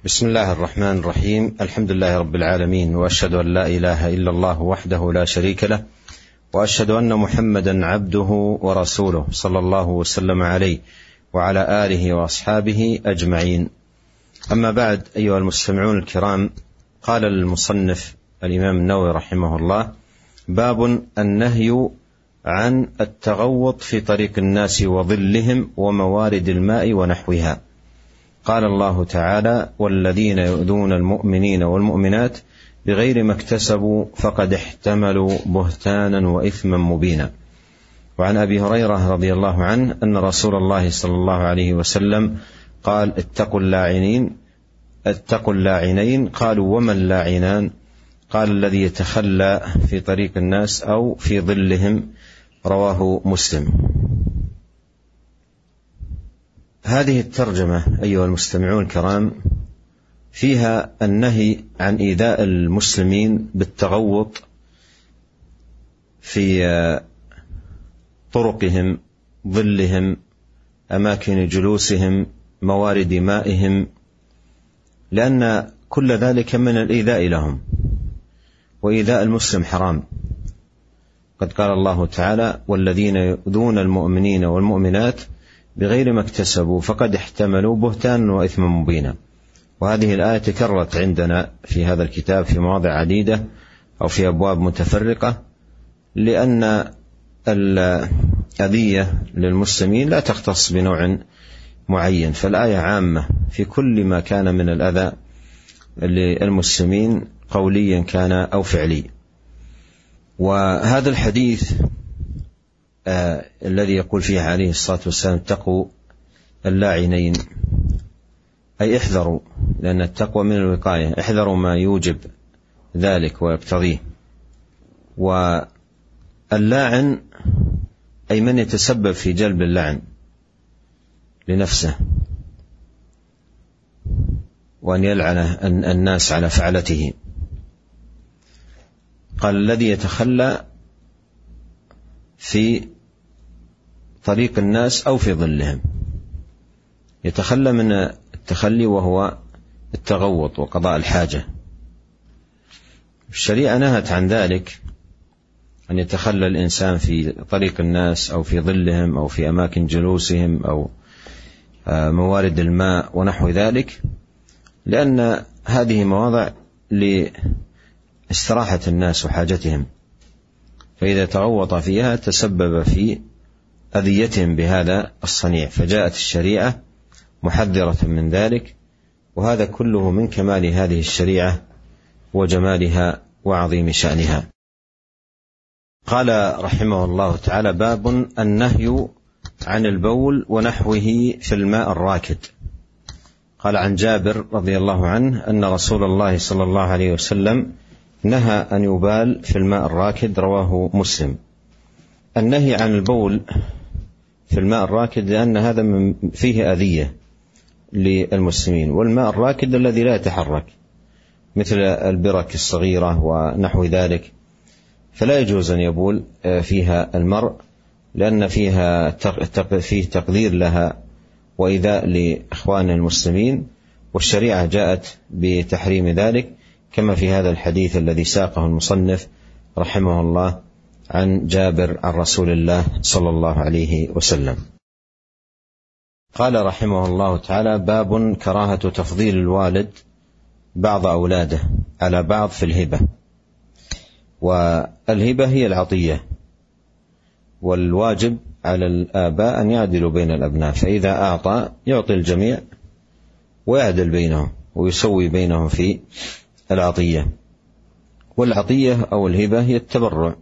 بسم الله الرحمن الرحيم. الحمد لله رب العالمين، وأشهد أن لا إله إلا الله وحده لا شريك له، وأشهد أن محمدا عبده ورسوله صلى الله وسلم عليه وعلى آله وأصحابه أجمعين. أما بعد، أيها المستمعون الكرام، قال المصنف الإمام النووي رحمه الله: باب النهي عن التغوط في طريق الناس وظلهم وموارد الماء ونحوها. قال الله تعالى: والذين يؤذون المؤمنين والمؤمنات بغير ما اكتسبوا فقد احتملوا بهتانا وإثما مبينا. وعن أبي هريرة رضي الله عنه أن رسول الله صلى الله عليه وسلم قال: اتقوا اللاعنين. قالوا: وما اللاعنان؟ قال: الذي يتخلى في طريق الناس أو في ظلهم. رواه مسلم. هذه الترجمة أيها المستمعون الكرام فيها النهي عن إيذاء المسلمين بالتغوط في طرقهم، ظلهم، أماكن جلوسهم، موارد مائهم، لأن كل ذلك من الإيذاء لهم، وإيذاء المسلم حرام. قد قال الله تعالى: والذين يؤذون المؤمنين والمؤمنات بغير ما اكتسبوا فقد احتملوا بهتانا وإثما مبينا. وهذه الآية تكررت عندنا في هذا الكتاب في مواضع عديدة أو في أبواب متفرقة، لأن الأذية للمسلمين لا تختص بنوع معين، فالآية عامة في كل ما كان من الأذى للمسلمين قوليا كان أو فعلي. وهذا الحديث الذي يقول فيه عليه الصلاة والسلام: اتقوا اللاعنين، أي احذروا، لأن التقوى من الوقاية، احذروا ما يوجب ذلك ويقتضيه. واللاعن أي من يتسبب في جلب اللعن لنفسه، وأن يلعن الناس على فعلته. قال: الذي يتخلى في طريق الناس أو في ظلهم. يتخلى من التخلي وهو التغوط وقضاء الحاجة. الشريعة نهت عن ذلك، أن يتخلى الإنسان في طريق الناس أو في ظلهم أو في أماكن جلوسهم أو موارد الماء ونحو ذلك، لأن هذه مواضع لاستراحة الناس وحاجتهم، فإذا تغوط فيها تسبب في أذيتهم بهذا الصنيع، فجاءت الشريعة محذرة من ذلك. وهذا كله من كمال هذه الشريعة وجمالها وعظيم شأنها. قال رحمه الله تعالى: باب النهي عن البول ونحوه في الماء الراكد. قال: عن جابر رضي الله عنه أن رسول الله صلى الله عليه وسلم نهى أن يبال في الماء الراكد. رواه مسلم. النهي عن البول في الماء الراكد لأن هذا فيه أذية للمسلمين، والماء الراكد الذي لا يتحرك مثل البرك الصغيرة ونحو ذلك، فلا يجوز أن يبول فيها المرء، لأن فيه تقدير لها وإيذاء لإخوان المسلمين، والشريعة جاءت بتحريم ذلك، كما في هذا الحديث الذي ساقه المصنف رحمه الله عن جابر عن رسول الله صلى الله عليه وسلم. قال رحمه الله تعالى: باب كراهة تفضيل الوالد بعض أولاده على بعض في الهبة. والهبة هي العطية، والواجب على الآباء أن يعدلوا بين الأبناء، فإذا أعطى يعطي الجميع ويعدل بينهم ويسوي بينهم في العطية. والعطية أو الهبة هي التبرع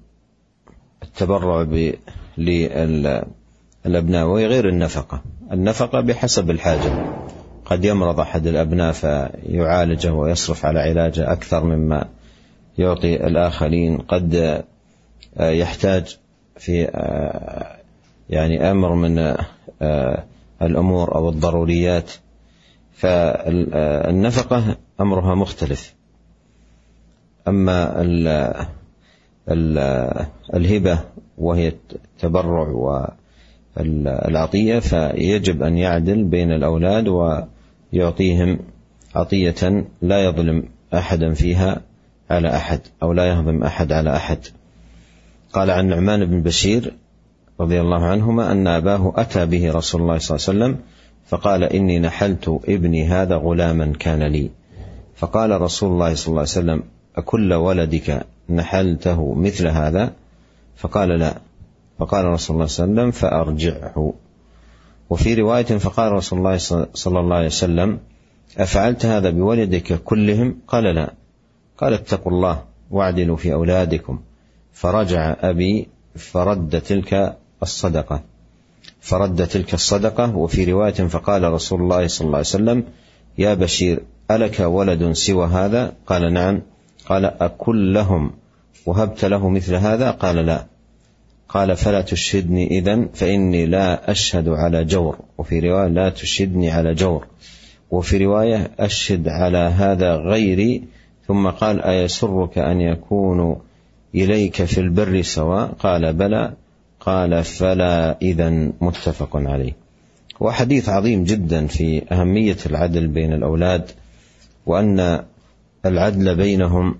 للأبناء، وهي غير النفقة بحسب الحاجة. قد يمرض أحد الأبناء فيعالجه ويصرف على علاجه أكثر مما يعطي الآخرين، قد يحتاج في يعني أمر من الأمور أو الضروريات، فالنفقة أمرها مختلف. أما الهبة وهي التبرع والعطية فيجب أن يعدل بين الأولاد ويعطيهم عطية لا يظلم أحدا فيها على أحد، أو لا يهضم أحد على أحد. قال عن نعمان بن بشير رضي الله عنهما أن أباه أتى به رسول الله صلى الله عليه وسلم فقال: إني نحلت ابني هذا غلاما كان لي. فقال رسول الله صلى الله عليه وسلم: أكل ولدك نحلته مثل هذا؟ فقال: لا. فقال رسول الله صلى الله عليه وسلم: فأرجعه. وفي رواية: فقال رسول الله صلى الله عليه وسلم: أفعلت هذا بولدك كلهم؟ قال: لا. قال: اتقوا الله واعدلوا في أولادكم. فرجع أبي فرد تلك الصدقة. وفي رواية: فقال رسول الله صلى الله عليه وسلم: يا بشير، ألك ولد سوى هذا؟ قال: نعم. قال: أكلهم وهبت له مثل هذا؟ قال: لا. قال: فلا تشهدني إذن، فإني لا أشهد على جور. وفي رواية: لا تشهدني على جور. وفي رواية: أشهد على هذا غيري. ثم قال: أيسرك أن يكون إليك في البر سواء؟ قال: بلى. قال: فلا إذن. متفق عليه. وحديث عظيم جدا في أهمية العدل بين الأولاد، وأن العدل بينهم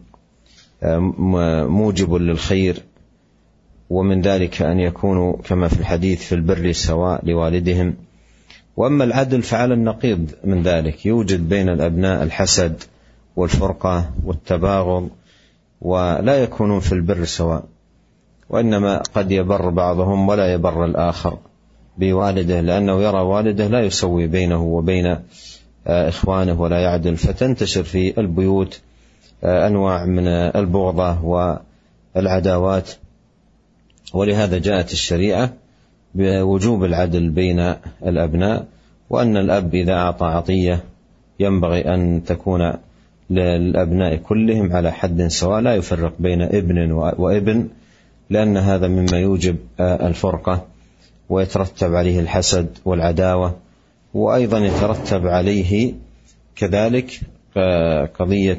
موجب للخير، ومن ذلك أن يكونوا كما في الحديث في البر سواء لوالدهم. وأما العدل فعلى النقيض من ذلك، يوجد بين الأبناء الحسد والفرقة والتباغض، ولا يكونون في البر سواء، وإنما قد يبر بعضهم ولا يبر الآخر بوالده، لأنه يرى والده لا يسوي بينه وبين إخوانه ولا يعدل، فتنتشر في البيوت أنواع من البغضة والعداوات. ولهذا جاءت الشريعة بوجوب العدل بين الأبناء، وأن الأب إذا أعطى عطية ينبغي أن تكون للأبناء كلهم على حد سواء، لا يفرق بين ابن وابن، لأن هذا مما يوجب الفرقة ويترتب عليه الحسد والعداوة. وأيضا يترتب عليه كذلك قضية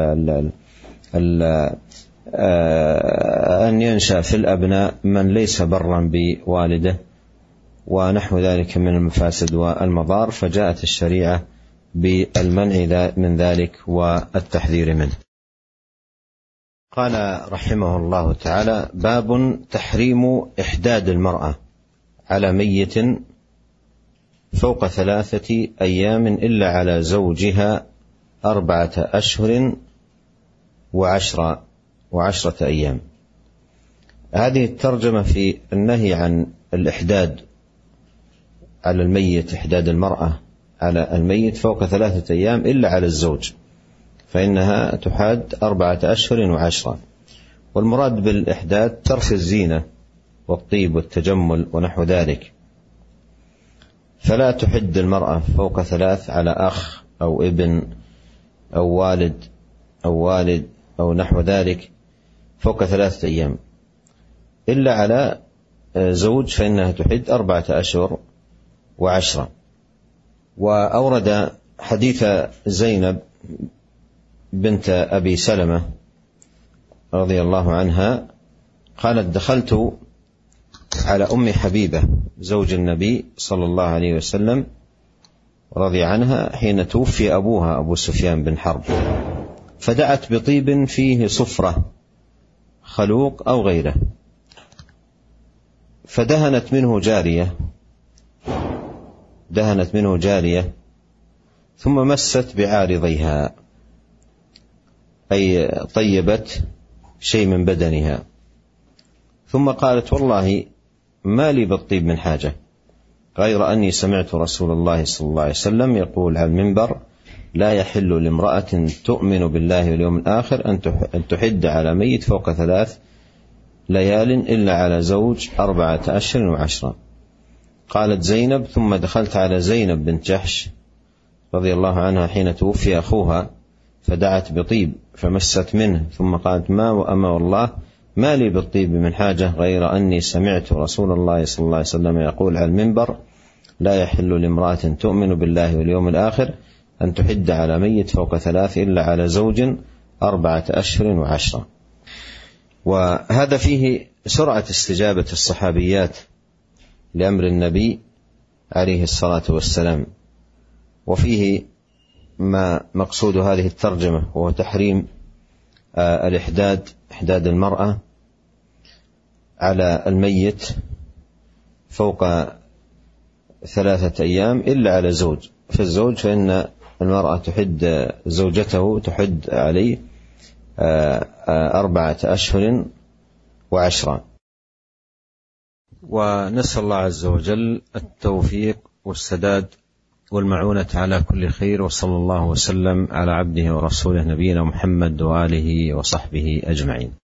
أن ينشأ في الأبناء من ليس برا بوالده ونحو ذلك من المفاسد والمضار، فجاءت الشريعة بالمنع من ذلك والتحذير منه. قال رحمه الله تعالى: باب تحريم إحداد المرأة على ميت فوق 3 أيام إلا على زوجها 4 أشهر و10 أيام. هذه الترجمة في النهي عن الإحداد على الميت، إحداد المرأة على الميت فوق 3 أيام إلا على الزوج، فإنها تحاد 4 أشهر و10. والمراد بالإحداد ترك الزينة والطيب والتجمل ونحو ذلك، فلا تحد المرأة فوق 3 على أخ أو ابن أو والد أو نحو ذلك فوق 3 أيام، إلا على زوج فإنها تحد 4 أشهر و10. وأورد حديث زينب بنت أبي سلمة رضي الله عنها قالت: دخلت على أم حبيبة زوج النبي صلى الله عليه وسلم رضي عنها حين توفي أبوها أبو سفيان بن حرب، فدعت بطيب فيه صفرة خلوق أو غيره، فدهنت منه جارية ثم مست بعارضيها، أي طيبت شيء من بدنها، ثم قالت: والله ما لي بالطيب من حاجة، غير أني سمعت رسول الله صلى الله عليه وسلم يقول على المنبر: لا يحل لامرأة تؤمن بالله واليوم الآخر أن تحد على ميت فوق 3 ليال إلا على زوج 4 أشهر و10. قالت زينب: ثم دخلت على زينب بنت جحش رضي الله عنها حين توفي أخوها، فدعت بطيب فمست منه، ثم قالت: أما والله ما لي بالطيب من حاجة، غير أني سمعت رسول الله صلى الله عليه وسلم يقول على المنبر: لا يحل لامرأة تؤمن بالله واليوم الآخر أن تحد على ميت فوق 3 إلا على زوج 4 أشهر و10. وهذا فيه سرعة استجابة الصحابيات لأمر النبي عليه الصلاة والسلام، وفيه ما مقصود هذه الترجمة، وهو تحريم إحداد المرأة على الميت فوق 3 أيام إلا على زوج. فالزوج فإن المرأة تحد زوجته، تحد عليه 4 أشهر و10. ونسأل الله عز وجل التوفيق والسداد والمعونة على كل خير، وصلى الله وسلم على عبده ورسوله نبينا محمد وآله وصحبه أجمعين.